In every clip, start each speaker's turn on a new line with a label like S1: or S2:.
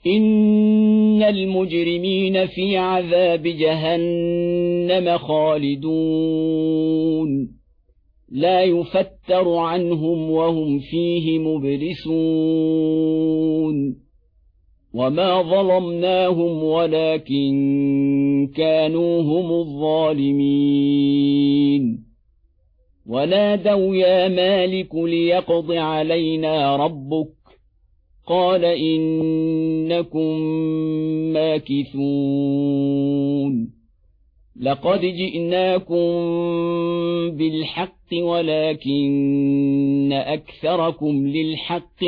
S1: إن المجرمين في عذاب جهنم خالدون لا يفتر عنهم وهم فيه مبلسون وما ظلمناهم ولكن كانوا هم الظالمين ونادوا يا مالك ليقض علينا ربك قال إنكم ماكثون لقد جئناكم بالحق ولكن أكثركم للحق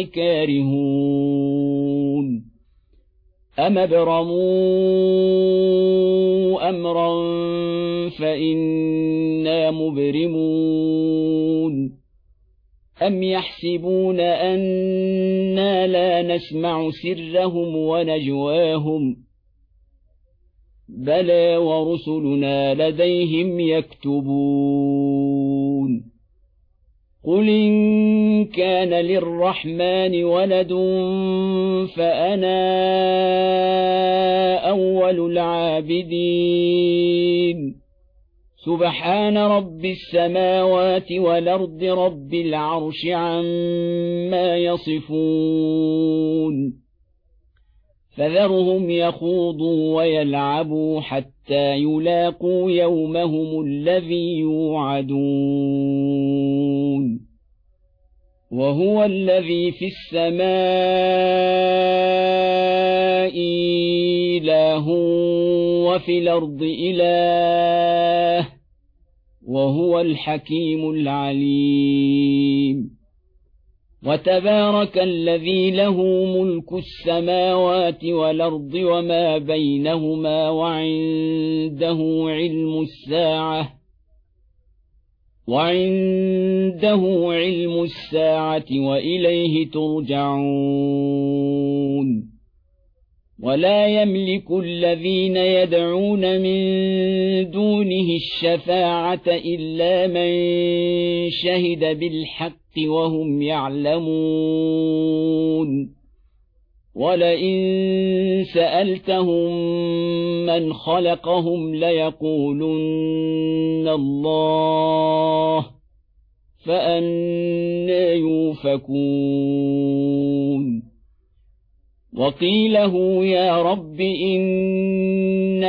S1: كارهون أم ابرموا أمرا فإنا مبرمون أم يحسبون أنا لا نسمع سرهم ونجواهم بلى ورسلنا لديهم يكتبون قل إن كان للرحمن ولد فأنا أول العابدين سبحان رب السماوات والأرض رب العرش عما يصفون فذرهم يخوضوا ويلعبوا حتى يلاقوا يومهم الذي يوعدون وهو الذي في السماء إله وفي الأرض إله وهو الحكيم العليم وتبارك الذي له ملك السماوات والأرض وما بينهما وعنده علم الساعة وإليه ترجعون ولا يملك الذين يدعون من دونه الشفاعة إلا من شهد بالحق وهم يعلمون ولئن سألتهم من خلقهم ليقولن الله فأنى يؤفكون وقيله يا رب إن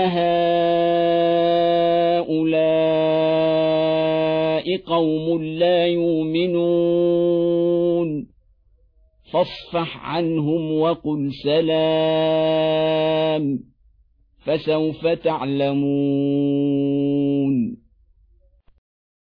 S1: هؤلاء قوم لا يؤمنون فاصفح عنهم وقل سلام فسوف تعلمون